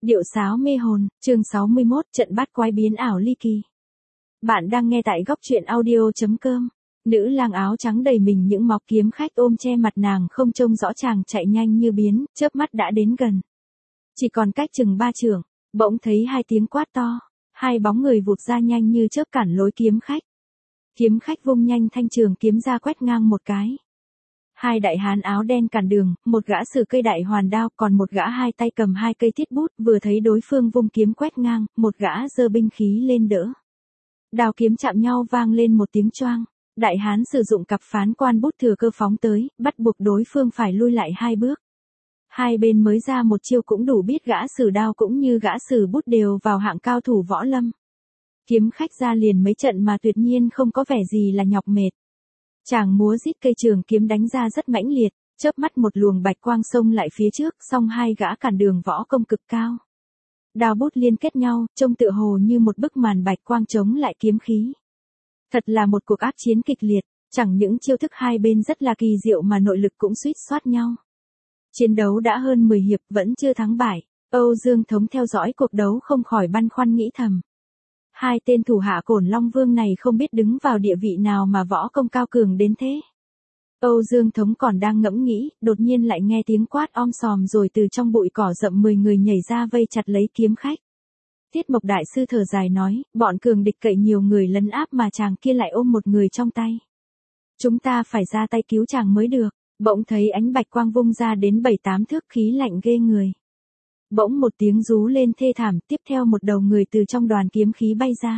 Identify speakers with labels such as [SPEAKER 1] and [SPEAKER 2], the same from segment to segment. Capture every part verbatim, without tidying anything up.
[SPEAKER 1] Điệu sáo mê hồn, chương sáu mươi mốt, trận bát quái biến ảo ly kỳ. Bạn đang nghe tại góc truyện audio.com. Nữ lang áo trắng đầy mình những móc kiếm khách ôm che mặt nàng không trông rõ chàng chạy nhanh như biến, chớp mắt đã đến gần. Chỉ còn cách chừng ba trượng, bỗng thấy hai tiếng quát to, hai bóng người vụt ra nhanh như chớp cản lối kiếm khách. Kiếm khách vung nhanh thanh trường kiếm ra quét ngang một cái. Hai đại hán áo đen cản đường, một gã sử cây đại hoàn đao, còn một gã hai tay cầm hai cây thiết bút, vừa thấy đối phương vung kiếm quét ngang, một gã giơ binh khí lên đỡ. Đao kiếm chạm nhau vang lên một tiếng choang, đại hán sử dụng cặp phán quan bút thừa cơ phóng tới, bắt buộc đối phương phải lui lại hai bước. Hai bên mới ra một chiêu cũng đủ biết gã sử đao cũng như gã sử bút đều vào hạng cao thủ võ lâm. Kiếm khách ra liền mấy trận mà tuyệt nhiên không có vẻ gì là nhọc mệt. Chàng múa rít cây trường kiếm đánh ra rất mãnh liệt, chớp mắt một luồng bạch quang xông lại phía trước, song hai gã cản đường võ công cực cao. Đao bút liên kết nhau, trông tựa hồ như một bức màn bạch quang chống lại kiếm khí. Thật là một cuộc ác chiến kịch liệt, chẳng những chiêu thức hai bên rất là kỳ diệu mà nội lực cũng suýt soát nhau. Chiến đấu đã hơn mười hiệp vẫn chưa thắng bại, Âu Dương Thống theo dõi cuộc đấu không khỏi băn khoăn nghĩ thầm. Hai tên thủ hạ Cổn Long Vương này không biết đứng vào địa vị nào mà võ công cao cường đến thế. Âu Dương Thống còn đang ngẫm nghĩ, đột nhiên lại nghe tiếng quát om sòm rồi từ trong bụi cỏ rậm mười người nhảy ra vây chặt lấy kiếm khách. Tiết Mộc Đại Sư thở dài nói, bọn cường địch cậy nhiều người lấn áp mà chàng kia lại ôm một người trong tay. Chúng ta phải ra tay cứu chàng mới được, bỗng thấy ánh bạch quang vung ra đến bảy tám thước khí lạnh ghê người. Bỗng một tiếng rú lên thê thảm, tiếp theo một đầu người từ trong đoàn kiếm khí bay ra.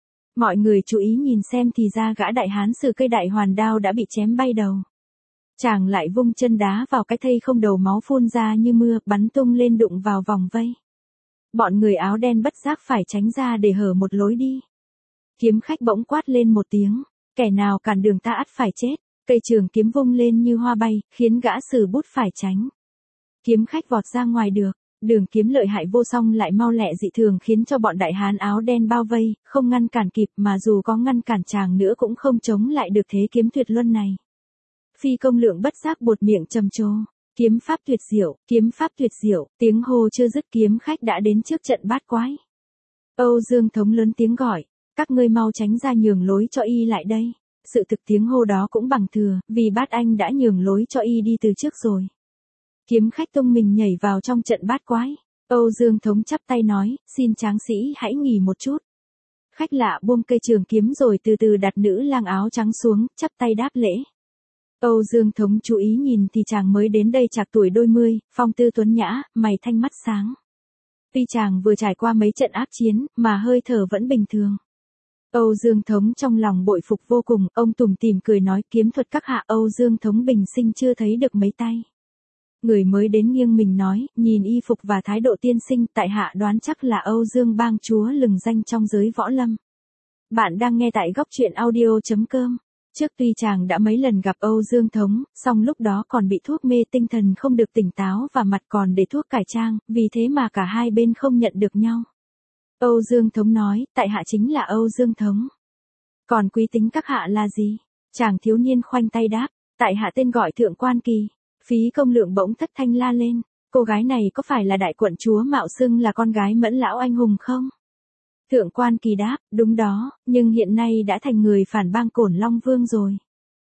[SPEAKER 1] Mọi người chú ý nhìn xem thì ra gã đại hán sử cây đại hoàn đao đã bị chém bay đầu. Chàng lại vung chân đá vào cái thây không đầu máu phun ra như mưa, bắn tung lên đụng vào vòng vây. Bọn người áo đen bất giác phải tránh ra để hở một lối đi. Kiếm khách bỗng quát lên một tiếng, kẻ nào cản đường ta ắt phải chết, cây trường kiếm vung lên như hoa bay, khiến gã sử bút phải tránh. Kiếm khách vọt ra ngoài được. Đường kiếm lợi hại vô song lại mau lẹ dị thường khiến cho bọn đại hán áo đen bao vây, không ngăn cản kịp mà dù có ngăn cản chàng nữa cũng không chống lại được thế kiếm tuyệt luân này. Phi Công Lượng bất giác buột miệng trầm trồ, kiếm pháp tuyệt diệu, kiếm pháp tuyệt diệu, tiếng hô chưa dứt kiếm khách đã đến trước trận bát quái. Âu Dương Thống lớn tiếng gọi, các ngươi mau tránh ra nhường lối cho y lại đây. Sự thực tiếng hô đó cũng bằng thừa, vì bát anh đã nhường lối cho y đi từ trước rồi. Kiếm khách tung mình nhảy vào trong trận bát quái. Âu Dương Thống chắp tay nói, xin tráng sĩ hãy nghỉ một chút. Khách lạ buông cây trường kiếm rồi từ từ đặt nữ lang áo trắng xuống, chắp tay đáp lễ. Âu Dương Thống chú ý nhìn thì chàng mới đến đây chạc tuổi đôi mươi, phong tư tuấn nhã, mày thanh mắt sáng. Tuy chàng vừa trải qua mấy trận ác chiến, mà hơi thở vẫn bình thường. Âu Dương Thống trong lòng bội phục vô cùng, ông tủm tỉm cười nói kiếm thuật các hạ Âu Dương Thống bình sinh chưa thấy được mấy tay. Người mới đến nghiêng mình nói, nhìn y phục và thái độ tiên sinh, tại hạ đoán chắc là Âu Dương bang chúa lừng danh trong giới võ lâm. Bạn đang nghe tại góc truyện audio.com. Trước tuy chàng đã mấy lần gặp Âu Dương Thống, song lúc đó còn bị thuốc mê tinh thần không được tỉnh táo và mặt còn để thuốc cải trang, vì thế mà cả hai bên không nhận được nhau. Âu Dương Thống nói, tại hạ chính là Âu Dương Thống. Còn quý tính các hạ là gì? Chàng thiếu niên khoanh tay đáp, tại hạ tên gọi Thượng Quan Kỳ. Phí Công Lượng bỗng thất thanh la lên, cô gái này có phải là đại quận chúa mạo xưng là con gái Mẫn lão anh hùng không? Thượng Quan Kỳ đáp, đúng đó, nhưng hiện nay đã thành người phản bang Cổn Long Vương rồi.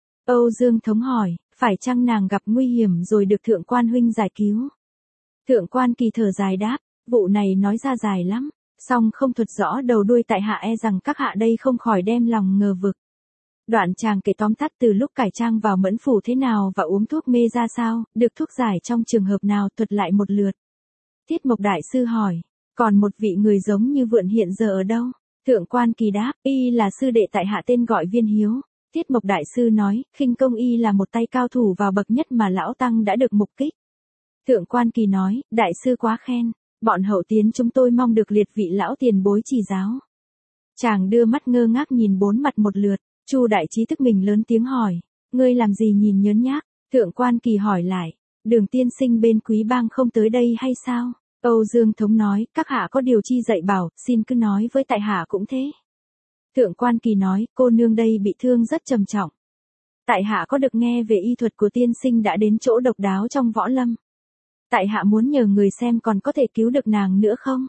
[SPEAKER 1] Âu Dương Thống hỏi, phải chăng nàng gặp nguy hiểm rồi được Thượng Quan huynh giải cứu? Thượng Quan Kỳ thở dài đáp, vụ này nói ra dài lắm, song không thuật rõ đầu đuôi tại hạ e rằng các hạ đây không khỏi đem lòng ngờ vực. Đoạn chàng kể tóm tắt từ lúc cải trang vào Mẫn phủ thế nào và uống thuốc mê ra sao, được thuốc giải trong trường hợp nào thuật lại một lượt. Tiết Mộc Đại Sư hỏi, còn một vị người giống như Vượn hiện giờ ở đâu? Thượng Quan Kỳ đáp, y là sư đệ tại hạ tên gọi Viên Hiếu. Tiết Mộc Đại Sư nói, khinh công y là một tay cao thủ vào bậc nhất mà lão tăng đã được mục kích. Thượng Quan Kỳ nói, Đại Sư quá khen, bọn hậu tiến chúng tôi mong được liệt vị lão tiền bối chỉ giáo. Chàng đưa mắt ngơ ngác nhìn bốn mặt một lượt. Chu Đại Trí tức mình lớn tiếng hỏi, ngươi làm gì nhìn nhớn nhác? Thượng Quan Kỳ hỏi lại, Đường tiên sinh bên quý bang không tới đây hay sao? Âu Dương Thống nói, các hạ có điều chi dạy bảo, xin cứ nói với tại hạ cũng thế. Thượng Quan Kỳ nói, cô nương đây bị thương rất trầm trọng. Tại hạ có được nghe về y thuật của tiên sinh đã đến chỗ độc đáo trong võ lâm. tại hạ muốn nhờ người xem còn có thể cứu được nàng nữa không?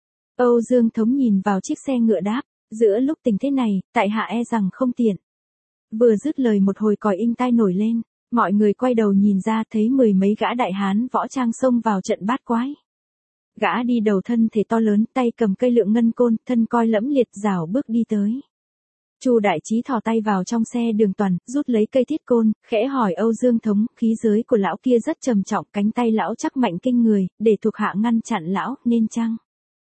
[SPEAKER 1] Âu Dương Thống nhìn vào chiếc xe ngựa đáp, giữa lúc tình thế này, tại hạ e rằng không tiện. Vừa dứt lời một hồi còi inh tai nổi lên, mọi người quay đầu nhìn ra thấy mười mấy gã đại hán võ trang xông vào trận bát quái. Gã đi đầu thân thể to lớn, tay cầm cây lượng ngân côn, thân coi lẫm liệt rảo bước đi tới. Chu Đại Trí thò tay vào trong xe Đường Toàn, rút lấy cây thiết côn, khẽ hỏi Âu Dương Thống, khí giới của lão kia rất trầm trọng, cánh tay lão chắc mạnh kinh người, để thuộc hạ ngăn chặn lão, nên chăng?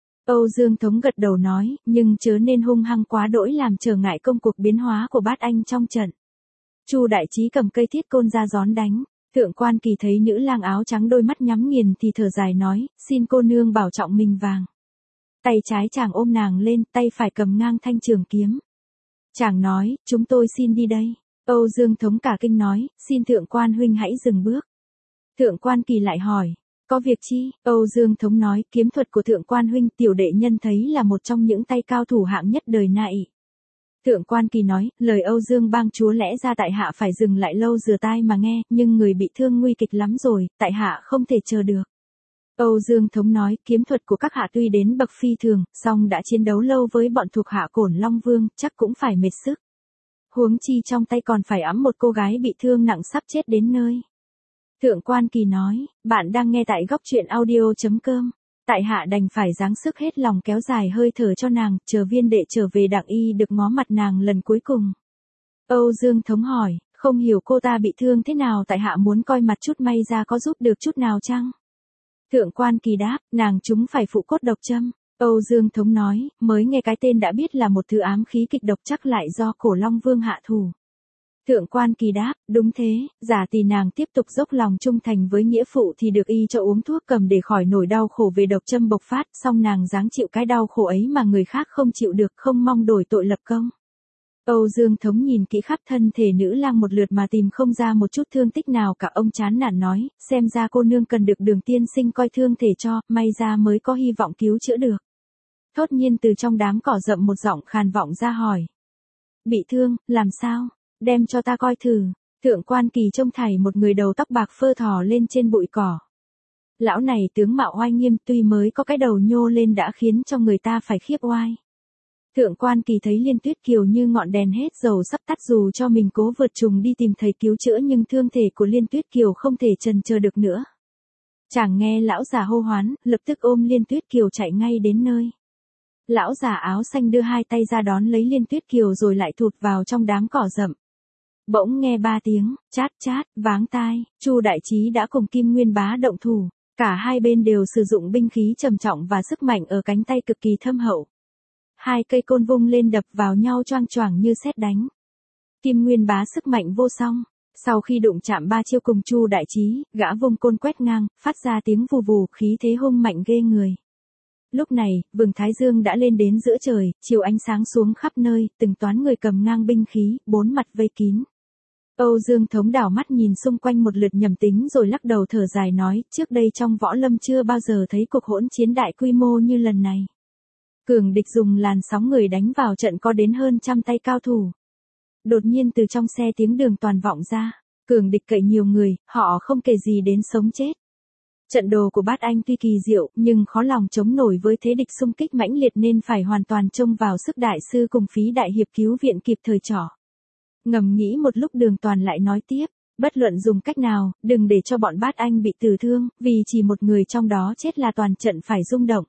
[SPEAKER 1] Âu Dương Thống gật đầu nói, nhưng chớ nên hung hăng quá đỗi làm trở ngại công cuộc biến hóa của bát anh trong trận. Chu Đại Trí cầm cây thiết côn ra gión đánh. Thượng Quan Kỳ thấy nữ lang áo trắng đôi mắt nhắm nghiền thì thở dài nói, xin cô nương bảo trọng mình vàng. Tay trái chàng ôm nàng lên, tay phải cầm ngang thanh trường kiếm. Chàng nói, chúng tôi xin đi đây. Âu Dương Thống cả kinh nói, xin Thượng Quan huynh hãy dừng bước. Thượng Quan Kỳ lại hỏi, có việc chi? Âu Dương Thống nói, kiếm thuật của Thượng Quan huynh tiểu đệ nhân thấy là một trong những tay cao thủ hạng nhất đời này. Thượng Quan Kỳ nói, lời Âu Dương bang chúa lẽ ra tại hạ phải dừng lại lâu rửa tai mà nghe, nhưng người bị thương nguy kịch lắm rồi, tại hạ không thể chờ được. Âu Dương Thống nói, kiếm thuật của các hạ tuy đến bậc phi thường, song đã chiến đấu lâu với bọn thuộc hạ Cổn Long Vương, chắc cũng phải mệt sức. Huống chi trong tay còn phải ẵm một cô gái bị thương nặng sắp chết đến nơi. Thượng Quan Kỳ nói, bạn đang nghe tại góc truyện audio chấm com. Tại hạ đành phải giáng sức hết lòng kéo dài hơi thở cho nàng, chờ viên đệ trở về đặng y được ngó mặt nàng lần cuối cùng. Âu Dương Thống hỏi, không hiểu cô ta bị thương thế nào, tại hạ muốn coi mặt chút may ra có giúp được chút nào chăng? Thượng Quan Kỳ đáp, nàng chúng phải phụ cốt độc châm. Âu Dương Thống nói, mới nghe cái tên đã biết là một thứ ám khí kịch độc, chắc lại do Cổ Long Vương hạ thủ. Thượng Quan Kỳ đáp, đúng thế, giả tỷ nàng tiếp tục dốc lòng trung thành với nghĩa phụ thì được y cho uống thuốc cầm để khỏi nổi đau khổ về độc châm bộc phát, song nàng dáng chịu cái đau khổ ấy mà người khác không chịu được, không mong đổi tội lập công. Âu Dương Thống nhìn kỹ khắp thân thể nữ lang một lượt mà tìm không ra một chút thương tích nào cả, ông chán nản nói, xem ra cô nương cần được Đường tiên sinh coi thương thể cho, may ra mới có hy vọng cứu chữa được. Thốt nhiên từ trong đám cỏ rậm một giọng khàn vọng ra hỏi. Bị thương, làm sao? Đem cho ta coi thử. Thượng Quan Kỳ trông thảy một người đầu tóc bạc phơ thò lên trên bụi cỏ. Lão này tướng mạo oai nghiêm, tuy mới có cái đầu nhô lên đã khiến cho người ta phải khiếp oai. Thượng Quan Kỳ thấy Liên Tuyết Kiều như ngọn đèn hết dầu sắp tắt, dù cho mình cố vượt trùng đi tìm thầy cứu chữa nhưng thương thể của Liên Tuyết Kiều không thể chần chờ được nữa. Chàng nghe lão già hô hoán, lập tức ôm Liên Tuyết Kiều chạy ngay đến nơi. Lão già áo xanh đưa hai tay ra đón lấy Liên Tuyết Kiều rồi lại thụt vào trong đám cỏ rậm. Bỗng nghe ba tiếng, chát chát, váng tai, Chu Đại Trí đã cùng Kim Nguyên Bá động thủ. Cả hai bên đều sử dụng binh khí trầm trọng và sức mạnh ở cánh tay cực kỳ thâm hậu. Hai cây côn vung lên đập vào nhau choang choảng như sét đánh. Kim Nguyên Bá sức mạnh vô song. Sau khi đụng chạm ba chiêu cùng Chu Đại Trí, gã vung côn quét ngang, phát ra tiếng vù vù, khí thế hung mạnh ghê người. Lúc này, vầng thái dương đã lên đến giữa trời, chiếu ánh sáng xuống khắp nơi, từng toán người cầm ngang binh khí, bốn mặt vây kín. Âu Dương Thống đảo mắt nhìn xung quanh một lượt nhầm tính rồi lắc đầu thở dài nói, trước đây trong võ lâm chưa bao giờ thấy cuộc hỗn chiến đại quy mô như lần này. Cường địch dùng làn sóng người đánh vào trận có đến hơn trăm tay cao thủ. Đột nhiên từ trong xe tiếng Đường Toàn vọng ra, cường địch cậy nhiều người, họ không kể gì đến sống chết. Trận đồ của Bát Anh tuy kỳ diệu, nhưng khó lòng chống nổi với thế địch xung kích mãnh liệt nên phải hoàn toàn trông vào sức đại sư cùng phí đại hiệp cứu viện kịp thời trỏ. Ngầm nghĩ một lúc Đường Toàn lại nói tiếp, bất luận dùng cách nào, đừng để cho bọn Bát Anh bị tử thương, vì chỉ một người trong đó chết là toàn trận phải rung động.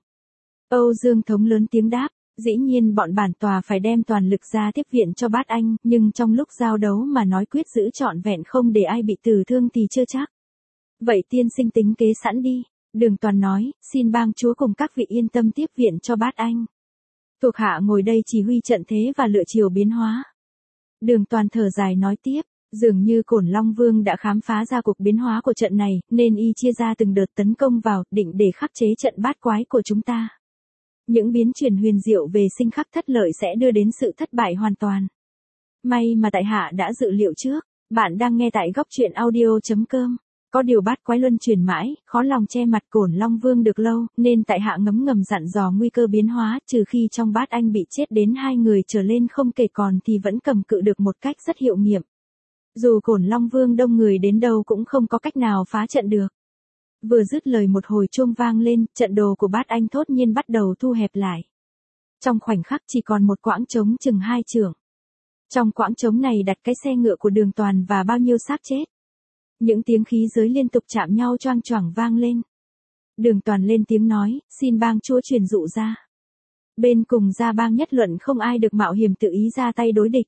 [SPEAKER 1] Âu Dương Thống lớn tiếng đáp, dĩ nhiên bọn bản tòa phải đem toàn lực ra tiếp viện cho Bát Anh, nhưng trong lúc giao đấu mà nói quyết giữ trọn vẹn không để ai bị tử thương thì chưa chắc. Vậy tiên sinh tính kế sẵn đi. Đường Toàn nói, xin bang chúa cùng các vị yên tâm tiếp viện cho Bát Anh. Thuộc hạ ngồi đây chỉ huy trận thế và lựa chiều biến hóa. Đường Toàn thở dài nói tiếp, dường như Cổn Long Vương đã khám phá ra cuộc biến hóa của trận này, nên y chia ra từng đợt tấn công vào, định để khắc chế trận bát quái của chúng ta. Những biến chuyển huyền diệu về sinh khắc thất lợi sẽ đưa đến sự thất bại hoàn toàn. May mà tại hạ đã dự liệu trước. Bạn đang nghe tại góc truyện audio chấm com. Có điều bát quái luân chuyển mãi, khó lòng che mặt Cổn Long Vương được lâu, nên tại hạ ngấm ngầm dặn dò nguy cơ biến hóa, trừ khi trong Bát Anh bị chết đến hai người trở lên không kể còn thì vẫn cầm cự được một cách rất hiệu nghiệm. Dù Cổn Long Vương đông người đến đâu cũng không có cách nào phá trận được. Vừa dứt lời một hồi chuông vang lên, trận đồ của Bát Anh thốt nhiên bắt đầu thu hẹp lại. Trong khoảnh khắc chỉ còn một quãng trống chừng hai trượng. Trong quãng trống này đặt cái xe ngựa của Đường Toàn và bao nhiêu xác chết. Những tiếng khí giới liên tục chạm nhau choang choảng vang lên. Đường Toàn lên tiếng nói, xin bang chúa truyền dụ ra. Bên cùng Gia Bang nhất luận không ai được mạo hiểm tự ý ra tay đối địch.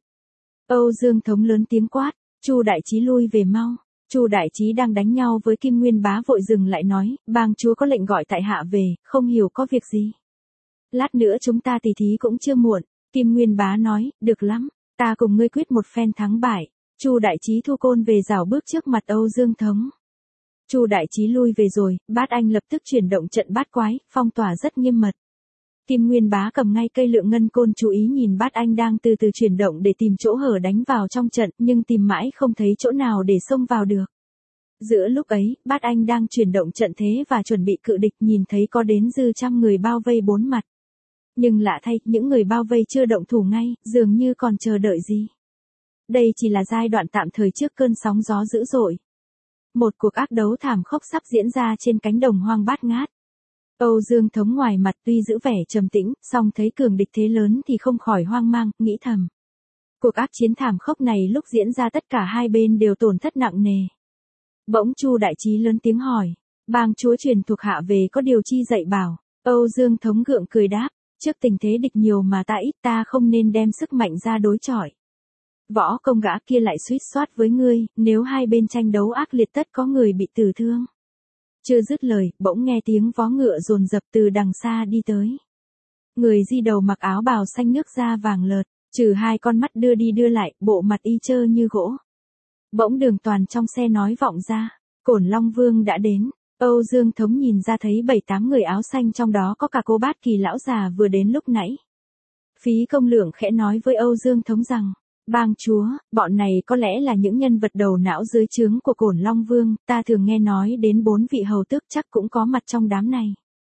[SPEAKER 1] Âu Dương Thống lớn tiếng quát, Chu đại trí lui về mau. Chu đại trí đang đánh nhau với Kim Nguyên Bá vội dừng lại nói, bang chúa có lệnh gọi tại hạ về, không hiểu có việc gì. Lát nữa chúng ta tỉ thí cũng chưa muộn. Kim Nguyên Bá nói, được lắm, ta cùng ngươi quyết một phen thắng bại. Chu đại trí thu côn về rảo bước trước mặt Âu Dương Thống. Chu đại trí lui về rồi, Bát Anh lập tức chuyển động trận bát quái, phong tỏa rất nghiêm mật. Kim Nguyên Bá cầm ngay cây lượng ngân côn chú ý nhìn Bát Anh đang từ từ chuyển động để tìm chỗ hở đánh vào trong trận, nhưng tìm mãi không thấy chỗ nào để xông vào được. Giữa lúc ấy, Bát Anh đang chuyển động trận thế và chuẩn bị cự địch, nhìn thấy có đến dư trăm người bao vây bốn mặt. Nhưng lạ thay, những người bao vây chưa động thủ ngay, dường như còn chờ đợi gì. Đây chỉ là giai đoạn tạm thời trước cơn sóng gió dữ dội. Một cuộc ác đấu thảm khốc sắp diễn ra trên cánh đồng hoang bát ngát. Âu Dương Thống ngoài mặt tuy giữ vẻ trầm tĩnh, song thấy cường địch thế lớn thì không khỏi hoang mang, nghĩ thầm. Cuộc ác chiến thảm khốc này lúc diễn ra tất cả hai bên đều tổn thất nặng nề. Bỗng Chu đại trí lớn tiếng hỏi, bang chúa truyền thuộc hạ về có điều chi dạy bảo. Âu Dương Thống gượng cười đáp, trước tình thế địch nhiều mà ta ít, ta không nên đem sức mạnh ra đối chọi. Võ công gã kia lại suýt soát với ngươi, nếu hai bên tranh đấu ác liệt tất có người bị tử thương. Chưa dứt lời, bỗng nghe tiếng vó ngựa dồn dập từ đằng xa đi tới. Người đi đầu mặc áo bào xanh nước da vàng lợt, trừ hai con mắt đưa đi đưa lại, bộ mặt y chơ như gỗ. Bỗng Đường Toàn trong xe nói vọng ra, Cổn Long Vương đã đến. Âu Dương Thống nhìn ra thấy bảy tám người áo xanh, trong đó có cả cô Bát Kỳ lão già vừa đến lúc nãy. Phí Công Lượng khẽ nói với Âu Dương Thống rằng, bang chúa, bọn này có lẽ là những nhân vật đầu não dưới trướng của Cổn Long Vương, ta thường nghe nói đến bốn vị hầu tước chắc cũng có mặt trong đám này.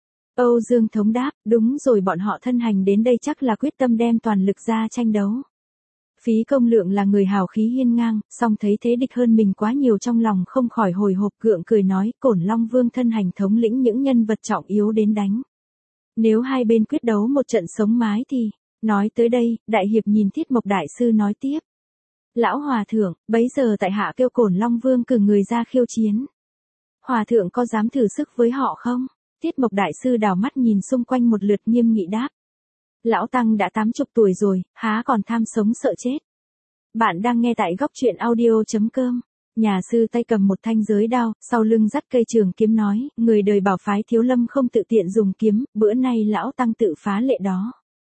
[SPEAKER 1] Âu Dương Thống đáp, đúng rồi, bọn họ thân hành đến đây chắc là quyết tâm đem toàn lực ra tranh đấu. Phí Công Lượng là người hào khí hiên ngang, song thấy thế địch hơn mình quá nhiều trong lòng không khỏi hồi hộp, gượng cười nói, Cổn Long Vương thân hành thống lĩnh những nhân vật trọng yếu đến đánh. Nếu hai bên quyết đấu một trận sống mái thì... Nói tới đây, đại hiệp nhìn Thiết Mộc đại sư nói tiếp. Lão hòa thượng, bấy giờ tại hạ kêu Cổn Long Vương cử người ra khiêu chiến. Hòa thượng có dám thử sức với họ không? Thiết Mộc đại sư đảo mắt nhìn xung quanh một lượt nghiêm nghị đáp. Lão Tăng đã tám chục tuổi rồi, há còn tham sống sợ chết. Bạn đang nghe tại góc truyện audio.com. Nhà sư tay cầm một thanh giới đao, sau lưng dắt cây trường kiếm nói, người đời bảo phái Thiếu Lâm không tự tiện dùng kiếm, bữa nay Lão Tăng tự phá lệ đó.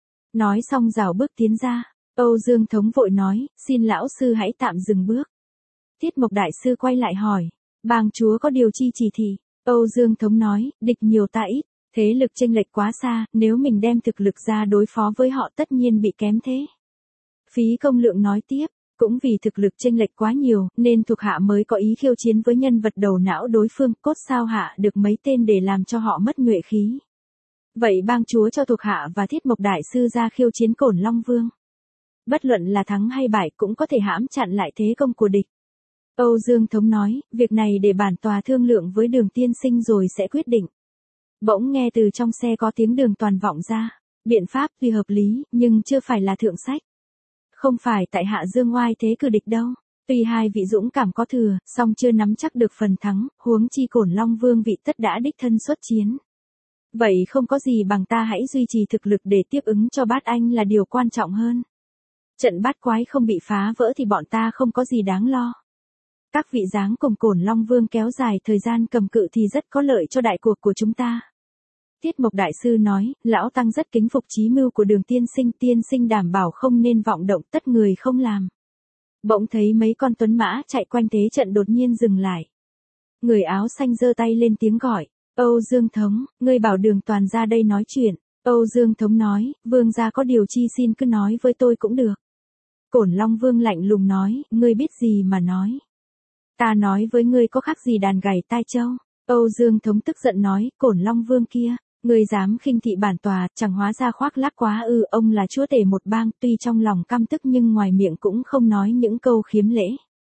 [SPEAKER 1] Nói xong rảo bước tiến ra, Âu Dương Thống vội nói, xin lão sư hãy tạm dừng bước. Thiết Mộc đại sư quay lại hỏi, bang chúa có điều chi chỉ thị. Âu Dương Thống nói, địch nhiều ta ít, thế lực chênh lệch quá xa, nếu mình đem thực lực ra đối phó với họ tất nhiên bị kém thế. Phí Công Lượng nói tiếp, cũng vì thực lực chênh lệch quá nhiều, nên thuộc hạ mới có ý khiêu chiến với nhân vật đầu não đối phương, cốt sao hạ được mấy tên để làm cho họ mất nhuệ khí. Vậy bang chúa cho thuộc hạ và Thiết Mộc đại sư ra khiêu chiến Cổn Long Vương. Bất luận là thắng hay bại cũng có thể hãm chặn lại thế công của địch. Âu Dương Thống nói, việc này để bản tòa thương lượng với Đường tiên sinh rồi sẽ quyết định. Bỗng nghe từ trong xe có tiếng Đường Toàn vọng ra, biện pháp tuy hợp lý, nhưng chưa phải là thượng sách. Không phải tại hạ dương oai thế cử địch đâu, tuy hai vị dũng cảm có thừa, song chưa nắm chắc được phần thắng, huống chi Cổn Long Vương vị tất đã đích thân xuất chiến. Vậy không có gì bằng ta hãy duy trì thực lực để tiếp ứng cho Bát Anh là điều quan trọng hơn. Trận bát quái không bị phá vỡ thì bọn ta không có gì đáng lo. Các vị dáng cùng Cổn Long Vương kéo dài thời gian cầm cự thì rất có lợi cho đại cuộc của chúng ta. Thiết Mộc đại sư nói, lão tăng rất kính phục chí mưu của Đường tiên sinh, tiên sinh đảm bảo không nên vọng động, tất người không làm. Bỗng thấy mấy con tuấn mã chạy quanh thế trận đột nhiên dừng lại. Người áo xanh giơ tay lên tiếng gọi. Âu Dương Thống, ngươi bảo Đường Toàn ra đây nói chuyện. Âu Dương Thống nói, vương gia có điều chi xin cứ nói với tôi cũng được. Cổn Long Vương lạnh lùng nói, ngươi biết gì mà nói. Ta nói với ngươi có khác gì đàn gảy tai trâu. Âu Dương Thống tức giận nói, Cổn Long Vương kia, ngươi dám khinh thị bản tòa, chẳng hóa ra khoác lác quá ư, ông là chúa tể một bang, tuy trong lòng căm tức nhưng ngoài miệng cũng không nói những câu khiếm lễ.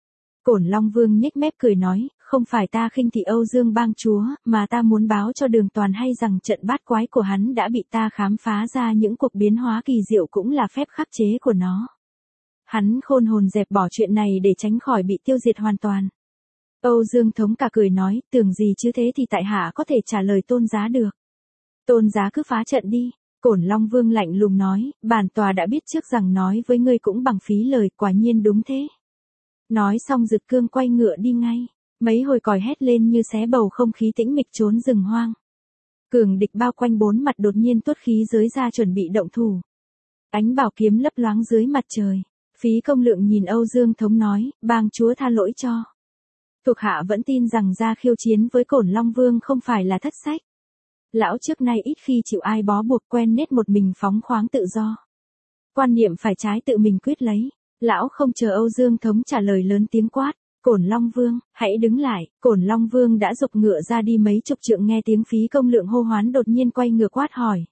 [SPEAKER 1] Cổn Long Vương nhếch mép cười nói, không phải ta khinh thị Âu Dương bang chúa, mà ta muốn báo cho Đường Toàn hay rằng trận bát quái của hắn đã bị ta khám phá ra những cuộc biến hóa kỳ diệu cũng là phép khắc chế của nó. Hắn khôn hồn dẹp bỏ chuyện này để tránh khỏi bị tiêu diệt hoàn toàn. Âu Dương Thống cả cười nói, tưởng gì chứ thế thì tại hạ có thể trả lời Tôn giá được. Tôn giá cứ phá trận đi. Cổn Long Vương lạnh lùng nói, bản tòa đã biết trước rằng nói với ngươi cũng bằng phí lời, quả nhiên đúng thế. Nói xong Dực Cương quay ngựa đi ngay, mấy hồi còi hét lên như xé bầu không khí tĩnh mịch trốn rừng hoang. Cường địch bao quanh bốn mặt đột nhiên tuốt khí giới ra chuẩn bị động thủ. Ánh bảo kiếm lấp loáng dưới mặt trời. Phí Công Lượng nhìn Âu Dương Thống nói, bang chúa tha lỗi cho. Thuộc hạ vẫn tin rằng ra khiêu chiến với Cổn Long Vương không phải là thất sách. Lão trước nay ít khi chịu ai bó buộc, quen nết một mình phóng khoáng tự do. Quan niệm phải trái tự mình quyết lấy. Lão không chờ Âu Dương Thống trả lời lớn tiếng quát, Cổn Long Vương, hãy đứng lại. Cổn Long Vương đã giục ngựa ra đi mấy chục trượng, nghe tiếng Phí Công Lượng hô hoán đột nhiên quay ngựa quát hỏi.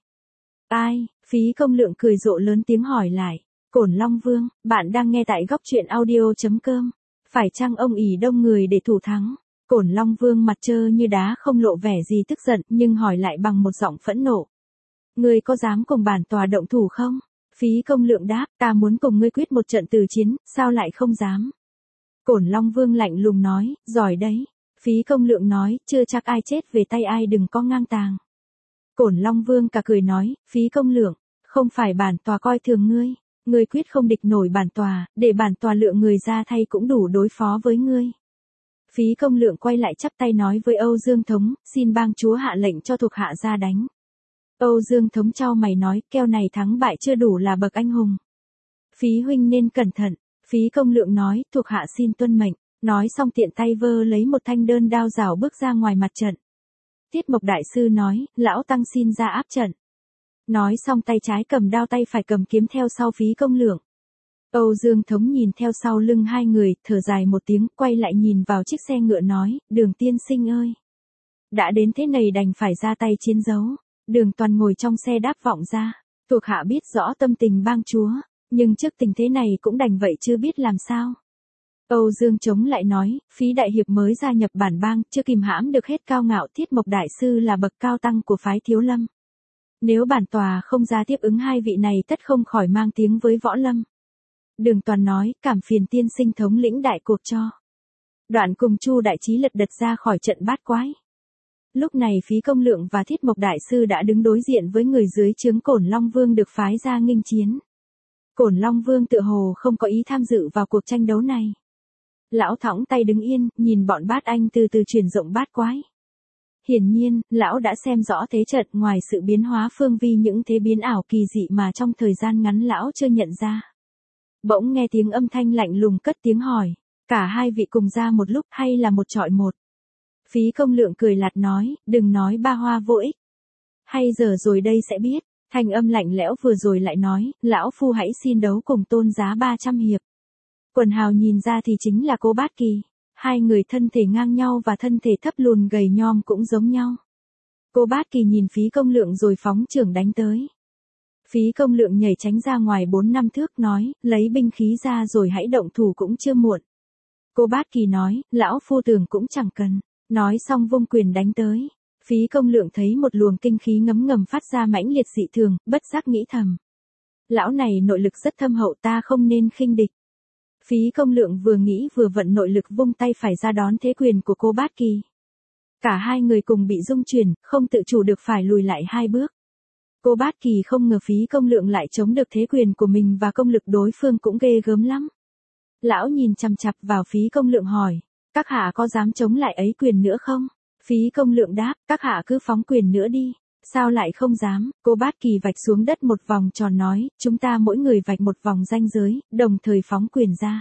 [SPEAKER 1] Ai? Phí Công Lượng cười rộ lớn tiếng hỏi lại. Cổn Long Vương, bạn đang nghe tại góc truyện audio chấm com. Phải chăng ông ỷ đông người để thủ thắng? Cổn Long Vương mặt trơ như đá không lộ vẻ gì tức giận, nhưng hỏi lại bằng một giọng phẫn nộ. Ngươi có dám cùng bản tòa động thủ không? Phí Công Lượng đáp, ta muốn cùng ngươi quyết một trận từ chiến, sao lại không dám? Cổn Long Vương lạnh lùng nói, giỏi đấy. Phí Công Lượng nói, chưa chắc ai chết về tay ai, đừng có ngang tàng. Cổn Long Vương cả cười nói, Phí Công Lượng, không phải bản tòa coi thường ngươi. Ngươi quyết không địch nổi bản tòa, để bản tòa lượng người ra thay cũng đủ đối phó với ngươi. Phí Công Lượng quay lại chắp tay nói với Âu Dương Thống, xin bang chúa hạ lệnh cho thuộc hạ ra đánh. Âu Dương Thống chau mày nói, keo này thắng bại chưa đủ là bậc anh hùng. Phí huynh nên cẩn thận. Phí Công Lượng nói, thuộc hạ xin tuân mệnh. Nói xong tiện tay vơ lấy một thanh đơn đao rảo bước ra ngoài mặt trận. Tiết Mộc Đại Sư nói, lão tăng xin ra áp trận. Nói xong tay trái cầm đao, tay phải cầm kiếm theo sau Phí Công Lượng. Âu Dương Thống nhìn theo sau lưng hai người, thở dài một tiếng, quay lại nhìn vào chiếc xe ngựa nói, Đường tiên sinh ơi. Đã đến thế này đành phải ra tay chiến đấu. Đường Toàn ngồi trong xe đáp vọng ra, thuộc hạ biết rõ tâm tình bang chúa, nhưng trước tình thế này cũng đành vậy chưa biết làm sao. Âu Dương chống lại nói, Phí đại hiệp mới gia nhập bản bang, chưa kìm hãm được hết cao ngạo. Tiết Mộc Đại Sư là bậc cao tăng của phái Thiếu Lâm. Nếu bản tòa không ra tiếp ứng hai vị này tất không khỏi mang tiếng với võ lâm. Đường Toàn nói, cảm phiền tiên sinh thống lĩnh đại cuộc cho. Đoạn cùng Chu Đại Trí lật đật ra khỏi trận bát quái. Lúc này Phí Công Lượng và Thiết Mộc Đại Sư đã đứng đối diện với người dưới trướng Cổn Long Vương được phái ra nghênh chiến. Cổn Long Vương tựa hồ không có ý tham dự vào cuộc tranh đấu này. Lão thõng tay đứng yên, nhìn bọn bát anh từ từ chuyển rộng bát quái. Hiển nhiên, lão đã xem rõ thế trận, ngoài sự biến hóa phương vi những thế biến ảo kỳ dị mà trong thời gian ngắn lão chưa nhận ra. Bỗng nghe tiếng âm thanh lạnh lùng cất tiếng hỏi, cả hai vị cùng ra một lúc hay là một chọi một? Phí Công Lượng cười lạt nói, đừng nói ba hoa vô ích. Hay giờ rồi đây sẽ biết. Thanh âm lạnh lẽo vừa rồi lại nói, lão phu hãy xin đấu cùng Tôn giá ba trăm hiệp. Quần hào nhìn ra thì chính là Cô Bát Kỳ. Hai người thân thể ngang nhau và thân thể thấp lùn gầy nhom cũng giống nhau. Cô Bát Kỳ nhìn Phí Công Lượng rồi phóng chưởng đánh tới. Phí Công Lượng nhảy tránh ra ngoài bốn năm thước nói, lấy binh khí ra rồi hãy động thủ cũng chưa muộn. Cô Bát Kỳ nói, lão phu tưởng cũng chẳng cần. Nói xong vung quyền đánh tới. Phí Công Lượng thấy một luồng kinh khí ngấm ngầm phát ra mãnh liệt dị thường, bất giác nghĩ thầm. Lão này nội lực rất thâm hậu, ta không nên khinh địch. Phí Công Lượng vừa nghĩ vừa vận nội lực vung tay phải ra đón thế quyền của Cô Bát Kỳ. Cả hai người cùng bị rung chuyển, không tự chủ được phải lùi lại hai bước. Cô Bát Kỳ không ngờ Phí Công Lượng lại chống được thế quyền của mình và công lực đối phương cũng ghê gớm lắm. Lão nhìn chằm chằm vào Phí Công Lượng hỏi, các hạ có dám chống lại ấy quyền nữa không? Phí Công Lượng đáp, các hạ cứ phóng quyền nữa đi. Sao lại không dám? Cô Bát Kỳ vạch xuống đất một vòng tròn nói, chúng ta mỗi người vạch một vòng ranh giới, đồng thời phóng quyền ra.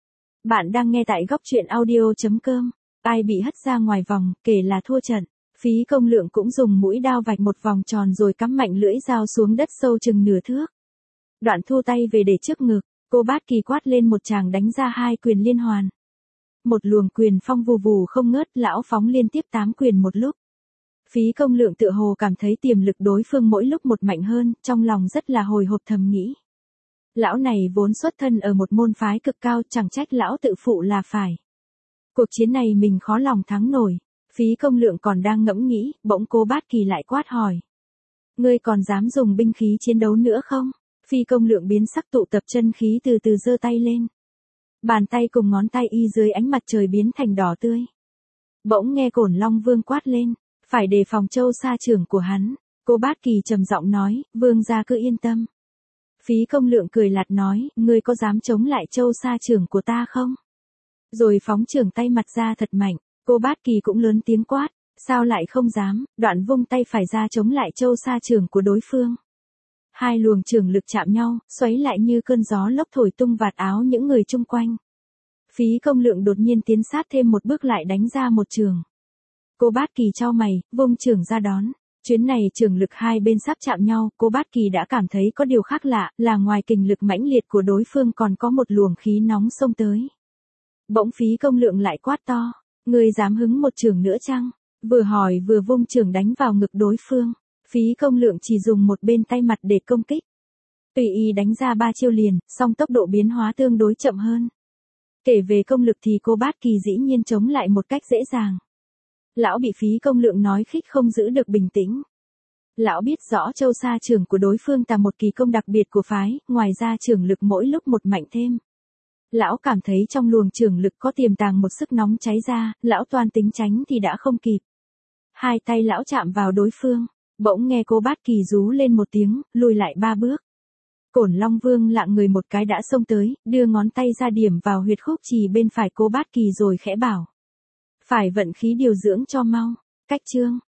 [SPEAKER 1] Bạn đang nghe tại góc truyện audio chấm com. Ai bị hất ra ngoài vòng, kể là thua trận. Phí Công Lượng cũng dùng mũi đao vạch một vòng tròn rồi cắm mạnh lưỡi dao xuống đất sâu chừng nửa thước. Đoạn thu tay về để trước ngực, Cô Bát Kỳ quát lên một tràng đánh ra hai quyền liên hoàn. Một luồng quyền phong vù vù không ngớt, lão phóng liên tiếp tám quyền một lúc. Phí Công Lượng tựa hồ cảm thấy tiềm lực đối phương mỗi lúc một mạnh hơn, trong lòng rất là hồi hộp thầm nghĩ. Lão này vốn xuất thân ở một môn phái cực cao, chẳng trách lão tự phụ là phải. Cuộc chiến này mình khó lòng thắng nổi. Phí Công Lượng còn đang ngẫm nghĩ, bỗng Cô Bát Kỳ lại quát hỏi. Ngươi còn dám dùng binh khí chiến đấu nữa không? Phi Công Lượng biến sắc, tụ tập chân khí từ từ giơ tay lên. Bàn tay cùng ngón tay y dưới ánh mặt trời biến thành đỏ tươi. Bỗng nghe Cổn Long Vương quát lên, phải đề phòng Châu Sa Trưởng của hắn. Cô Bát Kỳ trầm giọng nói, vương gia cứ yên tâm. Phí Công Lượng cười lạt nói, ngươi có dám chống lại Châu Sa Trưởng của ta không? Rồi phóng trưởng tay mặt ra thật mạnh. Cô Bát Kỳ cũng lớn tiếng quát, sao lại không dám, đoạn vung tay phải ra chống lại Châu Sa Trưởng của đối phương. Hai luồng trưởng lực chạm nhau, xoáy lại như cơn gió lốc thổi tung vạt áo những người chung quanh. Phí Công Lượng đột nhiên tiến sát thêm một bước lại đánh ra một trường. Cô Bát Kỳ chau mày, vung trường ra đón. Chuyến này trường lực hai bên sắp chạm nhau, cô Bát Kỳ đã cảm thấy có điều khác lạ, là ngoài kình lực mãnh liệt của đối phương còn có một luồng khí nóng xông tới. Bỗng Phí Công Lượng lại quát to, ngươi dám hứng một trường nữa chăng? Vừa hỏi vừa vung trường đánh vào ngực đối phương. Phí Công Lượng chỉ dùng một bên tay mặt để công kích. Tùy y đánh ra ba chiêu liền, song tốc độ biến hóa tương đối chậm hơn. Kể về công lực thì cô Bát Kỳ dĩ nhiên chống lại một cách dễ dàng. Lão bị Phí Công Lượng nói khích không giữ được bình tĩnh. Lão biết rõ Châu Sa Trưởng của đối phương là một kỳ công đặc biệt của phái, ngoài ra trưởng lực mỗi lúc một mạnh thêm. Lão cảm thấy trong luồng trưởng lực có tiềm tàng một sức nóng cháy ra, lão toan tính tránh thì đã không kịp. Hai tay lão chạm vào đối phương, bỗng nghe cô Bát Kỳ rú lên một tiếng, lùi lại ba bước. Cổn Long Vương lạng người một cái đã xông tới, đưa ngón tay ra điểm vào huyệt khúc trì bên phải cô Bát Kỳ rồi khẽ bảo. Phải vận khí điều dưỡng cho mau. Cách chương.